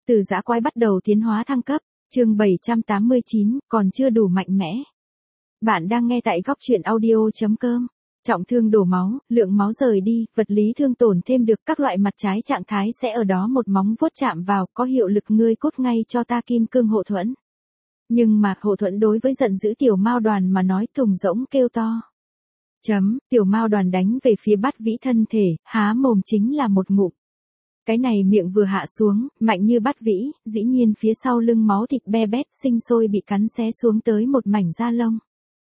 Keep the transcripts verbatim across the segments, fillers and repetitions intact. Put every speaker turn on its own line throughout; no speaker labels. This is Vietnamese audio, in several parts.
Từ dã quái bắt đầu tiến hóa thăng cấp, chương bảy trăm tám mươi chín, còn chưa đủ mạnh mẽ. Bạn đang nghe tại góc truyện audio chấm com. Trọng thương đổ máu, lượng máu rời đi, vật lý thương tổn thêm được các loại mặt trái trạng thái sẽ ở đó một móng vuốt chạm vào, có hiệu lực ngươi cốt ngay cho ta kim cương hộ thuẫn. Nhưng mà hộ thuẫn đối với giận dữ tiểu mao đoàn mà nói thùng rỗng kêu to. Chấm, tiểu mao đoàn đánh về phía Bát Vĩ thân thể, há mồm chính là một ngụm. Cái này miệng vừa hạ xuống, mạnh như Bát Vĩ, dĩ nhiên phía sau lưng máu thịt be bét sinh sôi bị cắn xé xuống tới một mảnh da lông.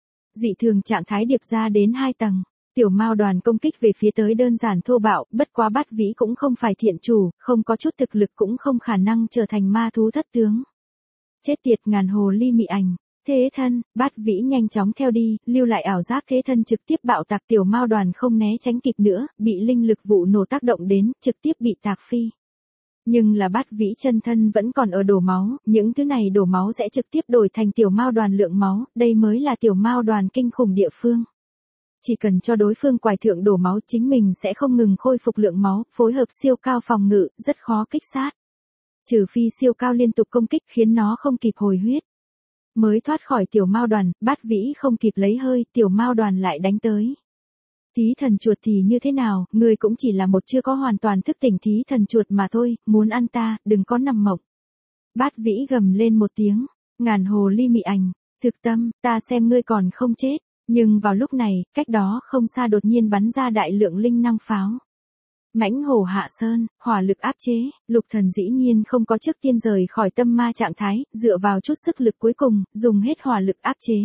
Dị thường trạng thái điệp ra đến hai tầng, tiểu mao đoàn công kích về phía tới đơn giản thô bạo, bất quá Bát Vĩ cũng không phải thiện chủ, không có chút thực lực cũng không khả năng trở thành ma thú thất tướng. Chết tiệt ngàn hồ ly mị ảnh. Thế thân, Bát Vĩ nhanh chóng theo đi, lưu lại ảo giác thế thân trực tiếp bạo tạc tiểu mao đoàn không né tránh kịp nữa, bị linh lực vụ nổ tác động đến, trực tiếp bị tạc phi. Nhưng là Bát Vĩ chân thân vẫn còn ở đổ máu, những thứ này đổ máu sẽ trực tiếp đổi thành tiểu mao đoàn lượng máu, đây mới là tiểu mao đoàn kinh khủng địa phương. Chỉ cần cho đối phương quài thượng đổ máu chính mình sẽ không ngừng khôi phục lượng máu, phối hợp siêu cao phòng ngự, rất khó kích sát. Trừ phi siêu cao liên tục công kích khiến nó không kịp hồi huyết. Mới thoát khỏi tiểu mao đoàn, Bát Vĩ không kịp lấy hơi, tiểu mao đoàn lại đánh tới. Thí thần chuột thì như thế nào, người cũng chỉ là một chưa có hoàn toàn thức tỉnh thí thần chuột mà thôi, muốn ăn ta, đừng có nằm mộng. Bát Vĩ gầm lên một tiếng, ngàn hồ ly mị ảnh, thực tâm, ta xem ngươi còn không chết, nhưng vào lúc này, cách đó không xa đột nhiên bắn ra đại lượng linh năng pháo. Mãnh hổ hạ sơn, hỏa lực áp chế, Lục Thần dĩ nhiên không có trước tiên rời khỏi tâm ma trạng thái, dựa vào chút sức lực cuối cùng, dùng hết hỏa lực áp chế.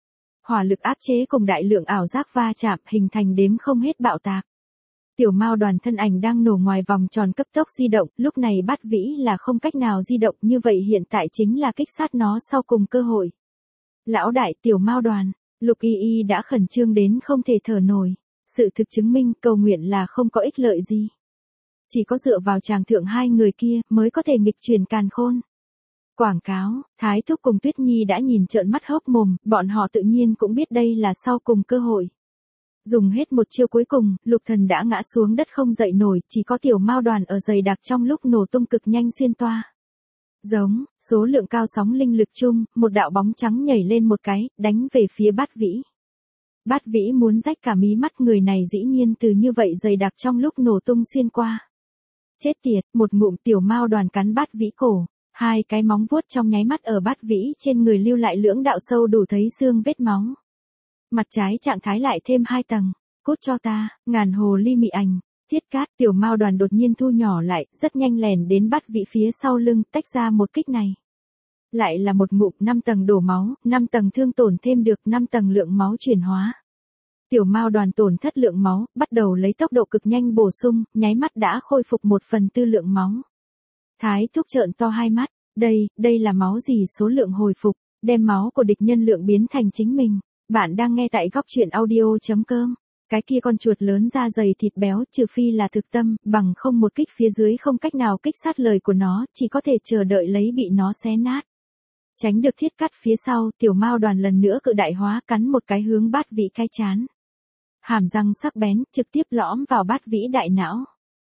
Hỏa lực áp chế cùng đại lượng ảo giác va chạm hình thành đếm không hết bạo tạc. Tiểu mao đoàn thân ảnh đang nổ ngoài vòng tròn cấp tốc di động, lúc này Bát Vĩ là không cách nào di động, như vậy hiện tại chính là kích sát nó sau cùng cơ hội. Lão đại tiểu mao đoàn, Lục Y Y đã khẩn trương đến không thể thở nổi. Sự thực chứng minh cầu nguyện là không có ích lợi gì. Chỉ có dựa vào tràng thượng hai người kia mới có thể nghịch chuyển càn khôn. Quảng cáo, Thái Thúc cùng Tuyết Nhi đã nhìn trợn mắt hốc mồm, bọn họ tự nhiên cũng biết đây là sau cùng cơ hội. Dùng hết một chiêu cuối cùng, Lục Thần đã ngã xuống đất không dậy nổi, chỉ có tiểu mao đoàn ở dày đặc trong lúc nổ tung cực nhanh xuyên toa. Giống, số lượng cao sóng linh lực chung, một đạo bóng trắng nhảy lên một cái, đánh về phía Bát Vĩ. Bát Vĩ muốn rách cả mí mắt, người này dĩ nhiên từ như vậy dày đặc trong lúc nổ tung xuyên qua. Chết tiệt, một ngụm tiểu mao đoàn cắn Bát Vĩ cổ, hai cái móng vuốt trong nháy mắt ở Bát Vĩ trên người lưu lại lưỡng đạo sâu đủ thấy xương vết máu. Mặt trái trạng thái lại thêm hai tầng, cút cho ta, ngàn hồ ly mị ảnh, thiết cát tiểu mao đoàn đột nhiên thu nhỏ lại, rất nhanh lèn đến Bát Vĩ phía sau lưng, tách ra một kích này. Lại là một ngụm năm tầng đổ máu, năm tầng thương tổn thêm được năm tầng lượng máu chuyển hóa. Tiểu mao đoàn tổn thất lượng máu, bắt đầu lấy tốc độ cực nhanh bổ sung, nháy mắt đã khôi phục một phần tư lượng máu. Thái Thúc trợn to hai mắt, đây, đây là máu gì số lượng hồi phục, đem máu của địch nhân lượng biến thành chính mình. Bạn đang nghe tại góc truyện audio chấm com. Cái kia con chuột lớn da dày thịt béo, trừ phi là thực tâm, bằng không một kích phía dưới không cách nào kích sát lời của nó, chỉ có thể chờ đợi lấy bị nó xé nát. Tránh được thiết cắt phía sau, tiểu mao đoàn lần nữa cự đại hóa cắn một cái hướng Bát Vĩ cái chán. Hàm răng sắc bén, trực tiếp lõm vào Bát Vĩ đại não.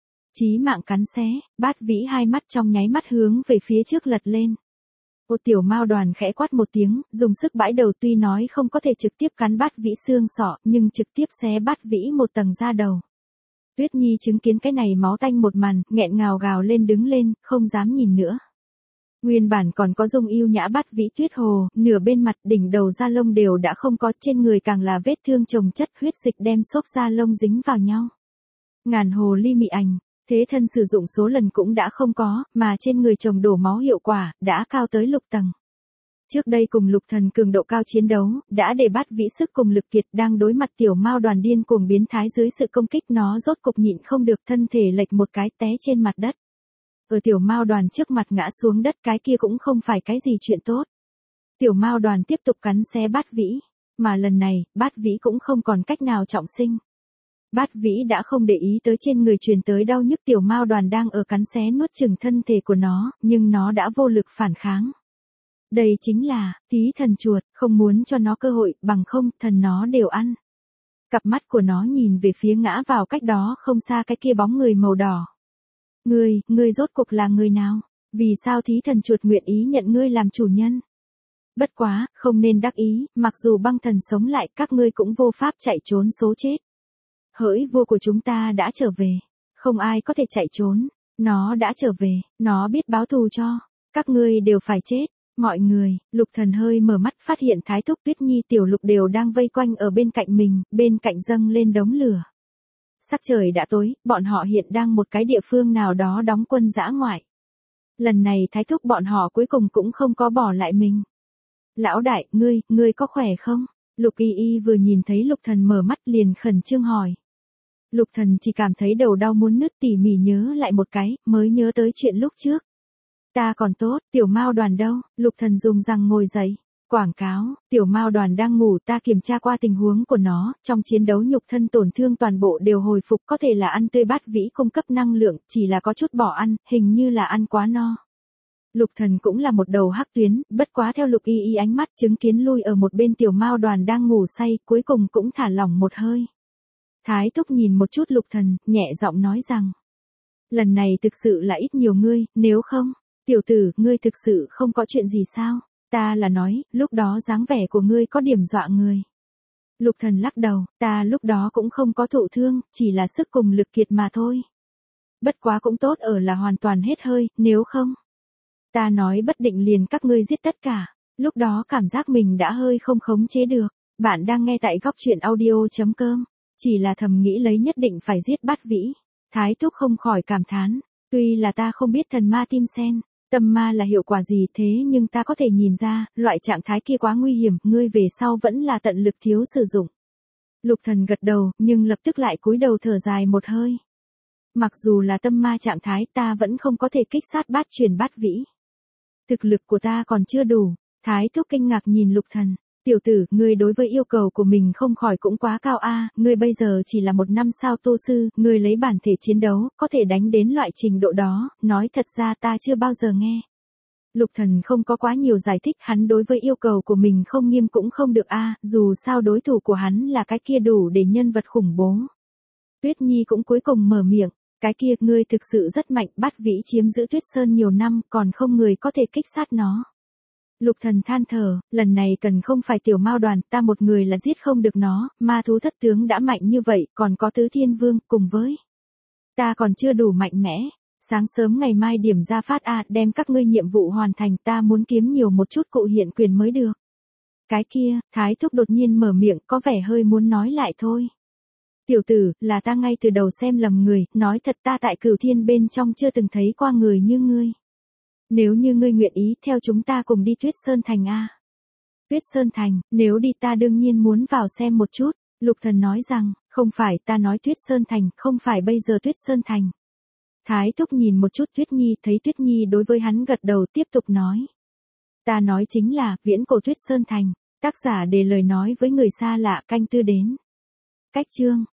Chí mạng cắn xé, Bát Vĩ hai mắt trong nháy mắt hướng về phía trước lật lên. Ô tiểu mao đoàn khẽ quát một tiếng, dùng sức bãi đầu tuy nói không có thể trực tiếp cắn Bát Vĩ xương sọ, nhưng trực tiếp xé Bát Vĩ một tầng da đầu. Tuyết Nhi chứng kiến cái này máu tanh một màn, nghẹn ngào gào lên đứng lên, không dám nhìn nữa. Nguyên bản còn có dung yêu nhã Bát Vĩ Tuyết Hồ, nửa bên mặt đỉnh đầu da lông đều đã không có, trên người càng là vết thương chồng chất, huyết dịch đem xốp da lông dính vào nhau. Ngàn hồ ly mị ảnh, thế thân sử dụng số lần cũng đã không có, mà trên người chồng đổ máu hiệu quả, đã cao tới lục tầng. Trước đây cùng Lục Thần cường độ cao chiến đấu, đã để Bát Vĩ sức cùng lực kiệt, đang đối mặt tiểu mao đoàn điên cuồng biến thái dưới sự công kích, nó rốt cục nhịn không được, thân thể lệch một cái té trên mặt đất. Ở tiểu mao đoàn trước mặt ngã xuống đất, cái kia cũng không phải cái gì chuyện tốt. Tiểu mao đoàn tiếp tục cắn xé Bát Vĩ, mà lần này, Bát Vĩ cũng không còn cách nào trọng sinh. Bát Vĩ đã không để ý tới trên người truyền tới đau nhức, tiểu mao đoàn đang ở cắn xé nuốt chửng thân thể của nó, nhưng nó đã vô lực phản kháng. Đây chính là, tí thần chuột, không muốn cho nó cơ hội, bằng không, thần nó đều ăn. Cặp mắt của nó nhìn về phía ngã vào cách đó không xa cái kia bóng người màu đỏ. Ngươi, ngươi rốt cuộc là người nào? Vì sao thí thần chuột nguyện ý nhận ngươi làm chủ nhân? Bất quá, không nên đắc ý, mặc dù băng thần sống lại các ngươi cũng vô pháp chạy trốn số chết. Hỡi vua của chúng ta đã trở về. Không ai có thể chạy trốn. Nó đã trở về, nó biết báo thù cho. Các ngươi đều phải chết. Mọi người, Lục Thần hơi mở mắt phát hiện Thái Thúc, Tuyết Nhi, Tiểu Lục đều đang vây quanh ở bên cạnh mình, bên cạnh dâng lên đống lửa. Sắc trời đã tối, bọn họ hiện đang một cái địa phương nào đó đóng quân dã ngoại. Lần này Thái Thúc bọn họ cuối cùng cũng không có bỏ lại mình. Lão đại, ngươi, ngươi có khỏe không? Lục Y Y vừa nhìn thấy Lục Thần mở mắt liền khẩn trương hỏi. Lục Thần chỉ cảm thấy đầu đau muốn nứt, tỉ mỉ nhớ lại một cái, mới nhớ tới chuyện lúc trước. Ta còn tốt, Tiểu Mao Đoàn đâu? Lục Thần dùng răng ngồi dậy. Quảng cáo, Tiểu Mao Đoàn đang ngủ, ta kiểm tra qua tình huống của nó, trong chiến đấu nhục thân tổn thương toàn bộ đều hồi phục, có thể là ăn tươi bát vĩ cung cấp năng lượng, chỉ là có chút bỏ ăn, hình như là ăn quá no. Lục Thần cũng là một đầu hắc tuyến, bất quá theo Lục Y Y ánh mắt chứng kiến lui ở một bên Tiểu Mao Đoàn đang ngủ say, cuối cùng cũng thả lỏng một hơi. Thái Thúc nhìn một chút Lục Thần, nhẹ giọng nói rằng. Lần này thực sự là ít nhiều ngươi, nếu không, tiểu tử, ngươi thực sự không có chuyện gì sao? Ta là nói, lúc đó dáng vẻ của ngươi có điểm dọa người. Lục Thần lắc đầu, ta lúc đó cũng không có thụ thương, chỉ là sức cùng lực kiệt mà thôi. Bất quá cũng tốt ở là hoàn toàn hết hơi, nếu không. Ta nói bất định liền các ngươi giết tất cả, lúc đó cảm giác mình đã hơi không khống chế được. Bạn đang nghe tại góc truyện audio chấm com, chỉ là thầm nghĩ lấy nhất định phải giết Bát Vĩ. Thái Thúc không khỏi cảm thán, tuy là ta không biết thần ma tim sen, tâm ma là hiệu quả gì thế nhưng ta có thể nhìn ra, loại trạng thái kia quá nguy hiểm, ngươi về sau vẫn là tận lực thiếu sử dụng. Lục Thần gật đầu, nhưng lập tức lại cúi đầu thở dài một hơi. Mặc dù là tâm ma trạng thái ta vẫn không có thể kích sát bát truyền Bát Vĩ. Thực lực của ta còn chưa đủ. Thái Thúc kinh ngạc nhìn Lục Thần. Tiểu tử, ngươi đối với yêu cầu của mình không khỏi cũng quá cao a, ngươi bây giờ chỉ là một năm sao tô sư, ngươi lấy bản thể chiến đấu, có thể đánh đến loại trình độ đó, nói thật ra ta chưa bao giờ nghe. Lục Thần không có quá nhiều giải thích, hắn đối với yêu cầu của mình không nghiêm cũng không được a, dù sao đối thủ của hắn là cái kia đủ để nhân vật khủng bố. Tuyết Nhi cũng cuối cùng mở miệng, cái kia, ngươi thực sự rất mạnh, Bát Vĩ chiếm giữ Tuyết Sơn nhiều năm, còn không người có thể kích sát nó. Lục Thần than thở, lần này cần không phải Tiểu Mao Đoàn, ta một người là giết không được nó, ma thú thất tướng đã mạnh như vậy, còn có Tứ Thiên Vương, cùng với ta còn chưa đủ mạnh mẽ. Sáng sớm ngày mai điểm ra phát a, đem các ngươi nhiệm vụ hoàn thành, ta muốn kiếm nhiều một chút cụ hiện quyền mới được. Cái kia, Thái Thúc đột nhiên mở miệng, có vẻ hơi muốn nói lại thôi. Tiểu tử, là ta ngay từ đầu xem lầm người, nói thật ta tại Cửu Thiên bên trong chưa từng thấy qua người như ngươi. Nếu như ngươi nguyện ý theo chúng ta cùng đi Tuyết Sơn Thành a. Tuyết Sơn Thành, nếu đi ta đương nhiên muốn vào xem một chút. Lục Thần nói rằng, không phải, ta nói Tuyết Sơn Thành, không phải bây giờ Tuyết Sơn Thành. Thái Thúc nhìn một chút Tuyết Nhi, thấy Tuyết Nhi đối với hắn gật đầu, tiếp tục nói. Ta nói chính là, viễn cổ Tuyết Sơn Thành, tác giả để lời nói với người xa lạ, canh tư đến. Cách chương.